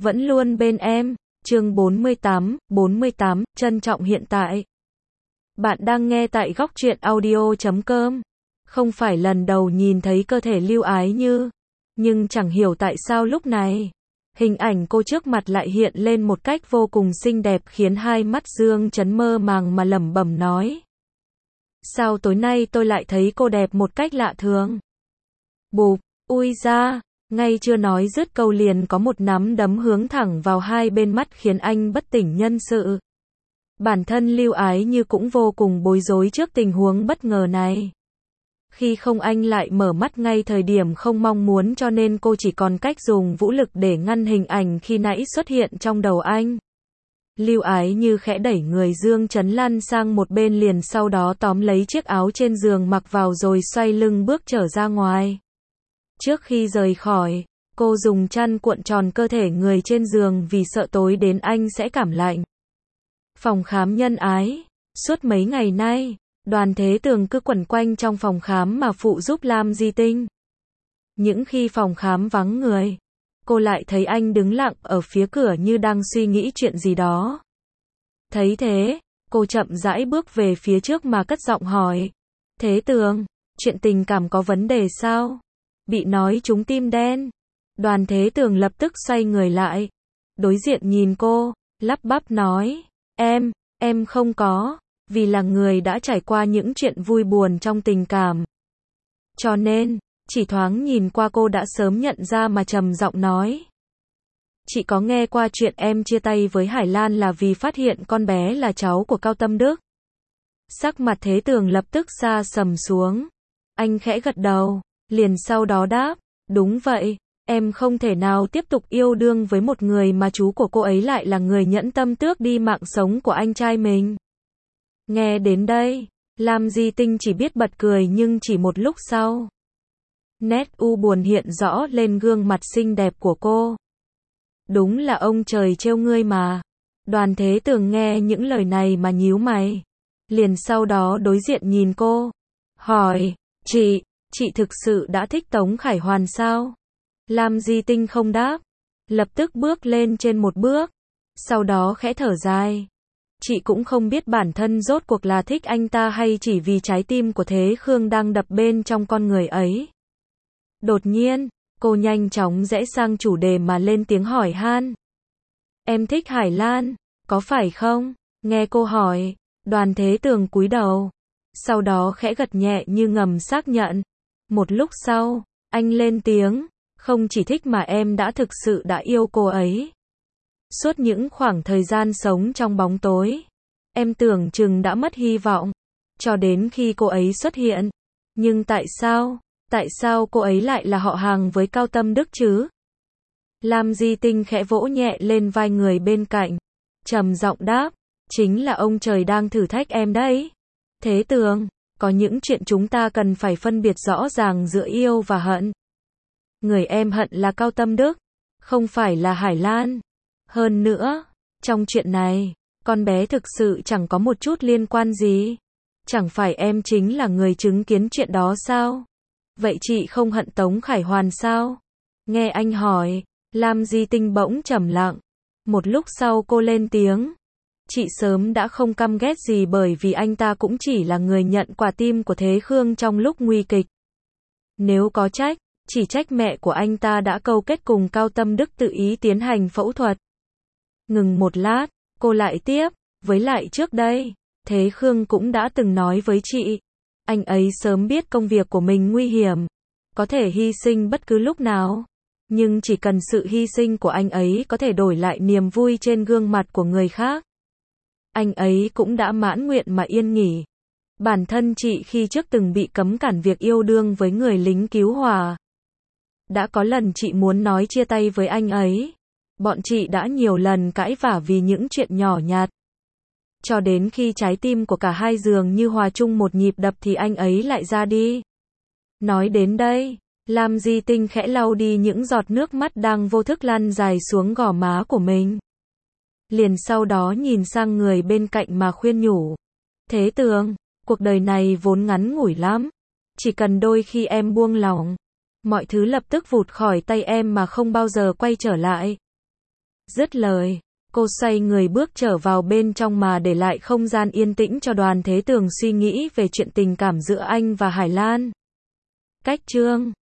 vẫn luôn bên em. Chương 48, trân trọng hiện tại. Bạn đang nghe tại góc truyện audio.com. Không phải lần đầu nhìn thấy cơ thể Lưu Ái Như, nhưng chẳng hiểu tại sao lúc này, hình ảnh cô trước mặt lại hiện lên một cách vô cùng xinh đẹp khiến hai mắt Dương Chấn mơ màng mà lẩm bẩm nói. Sao tối nay tôi lại thấy cô đẹp một cách lạ thường? Bụp, ui da, ngay chưa nói dứt câu liền có một nắm đấm hướng thẳng vào hai bên mắt khiến anh bất tỉnh nhân sự. Bản thân Lưu Ái Như cũng vô cùng bối rối trước tình huống bất ngờ này. Khi không anh lại mở mắt ngay thời điểm không mong muốn cho nên cô chỉ còn cách dùng vũ lực để ngăn hình ảnh khi nãy xuất hiện trong đầu anh. Lưu Ái Như khẽ đẩy người Dương Chấn lăn sang một bên liền sau đó tóm lấy chiếc áo trên giường mặc vào rồi xoay lưng bước trở ra ngoài. Trước khi rời khỏi, cô dùng chăn cuộn tròn cơ thể người trên giường vì sợ tối đến anh sẽ cảm lạnh. Phòng khám nhân ái. Suốt mấy ngày nay, Đoàn Thế Tường cứ quẩn quanh trong phòng khám mà phụ giúp Lam Di Tinh. Những khi phòng khám vắng người, cô lại thấy anh đứng lặng ở phía cửa như đang suy nghĩ chuyện gì đó. Thấy thế, cô chậm rãi bước về phía trước mà cất giọng hỏi. Thế Tường, chuyện tình cảm có vấn đề sao? Bị nói trúng tim đen. Đoàn Thế Tường lập tức xoay người lại, đối diện nhìn cô, lắp bắp nói. Em không có, vì là người đã trải qua những chuyện vui buồn trong tình cảm. Cho nên, chỉ thoáng nhìn qua cô đã sớm nhận ra mà trầm giọng nói. Chị có nghe qua chuyện em chia tay với Hải Lan là vì phát hiện con bé là cháu của Cao Tâm Đức. Sắc mặt Thế Tường lập tức sa sầm xuống. Anh khẽ gật đầu, liền sau đó đáp, đúng vậy, em không thể nào tiếp tục yêu đương với một người mà chú của cô ấy lại là người nhẫn tâm tước đi mạng sống của anh trai mình. Nghe đến đây, Lam Di Tinh chỉ biết bật cười nhưng chỉ một lúc sau, nét u buồn hiện rõ lên gương mặt xinh đẹp của cô. Đúng là ông trời trêu ngươi mà. Đoàn Thế Tường nghe những lời này mà nhíu mày, liền sau đó đối diện nhìn cô, hỏi, chị thực sự đã thích Tống Khải Hoàn sao? Lam Di Tinh không đáp, lập tức bước lên trên một bước, sau đó khẽ thở dài. Chị cũng không biết bản thân rốt cuộc là thích anh ta hay chỉ vì trái tim của Thế Khương đang đập bên trong con người ấy. Đột nhiên, cô nhanh chóng rẽ sang chủ đề mà lên tiếng hỏi han. Em thích Hải Lan, có phải không? Nghe cô hỏi, Đoàn Thế Tường cúi đầu, sau đó khẽ gật nhẹ như ngầm xác nhận. Một lúc sau, anh lên tiếng, không chỉ thích mà em đã thực sự đã yêu cô ấy. Suốt những khoảng thời gian sống trong bóng tối, em tưởng chừng đã mất hy vọng, cho đến khi cô ấy xuất hiện. Nhưng tại sao cô ấy lại là họ hàng với Cao Tâm Đức chứ? Lam Di Tinh khẽ vỗ nhẹ lên vai người bên cạnh, trầm giọng đáp, chính là ông trời đang thử thách em đấy. Thế Tường, có những chuyện chúng ta cần phải phân biệt rõ ràng giữa yêu và hận. Người em hận là Cao Tâm Đức, không phải là Hải Lan. Hơn nữa, trong chuyện này, con bé thực sự chẳng có một chút liên quan gì. Chẳng phải em chính là người chứng kiến chuyện đó sao? Vậy chị không hận Tống Khải Hoàn sao? Nghe anh hỏi, Lam Di Tinh bỗng trầm lặng. Một lúc sau cô lên tiếng. Chị sớm đã không căm ghét gì bởi vì anh ta cũng chỉ là người nhận quả tim của Thế Khương trong lúc nguy kịch. Nếu có trách, chỉ trách mẹ của anh ta đã câu kết cùng Cao Tâm Đức tự ý tiến hành phẫu thuật. Ngừng một lát, cô lại tiếp, với lại trước đây, Thế Khương cũng đã từng nói với chị. Anh ấy sớm biết công việc của mình nguy hiểm, có thể hy sinh bất cứ lúc nào. Nhưng chỉ cần sự hy sinh của anh ấy có thể đổi lại niềm vui trên gương mặt của người khác, anh ấy cũng đã mãn nguyện mà yên nghỉ. Bản thân chị khi trước từng bị cấm cản việc yêu đương với người lính cứu hỏa. Đã có lần chị muốn nói chia tay với anh ấy. Bọn chị đã nhiều lần cãi vã vì những chuyện nhỏ nhặt. Cho đến khi trái tim của cả hai dường như hòa chung một nhịp đập thì anh ấy lại ra đi. Nói đến đây, Lam Di Tinh khẽ lau đi những giọt nước mắt đang vô thức lăn dài xuống gò má của mình. Liền sau đó nhìn sang người bên cạnh mà khuyên nhủ. Thế Tường, cuộc đời này vốn ngắn ngủi lắm. Chỉ cần đôi khi em buông lỏng, mọi thứ lập tức vụt khỏi tay em mà không bao giờ quay trở lại. Dứt lời, cô xoay người bước trở vào bên trong mà để lại không gian yên tĩnh cho Đoàn Thế Tường suy nghĩ về chuyện tình cảm giữa anh và Hải Lan. Cách chương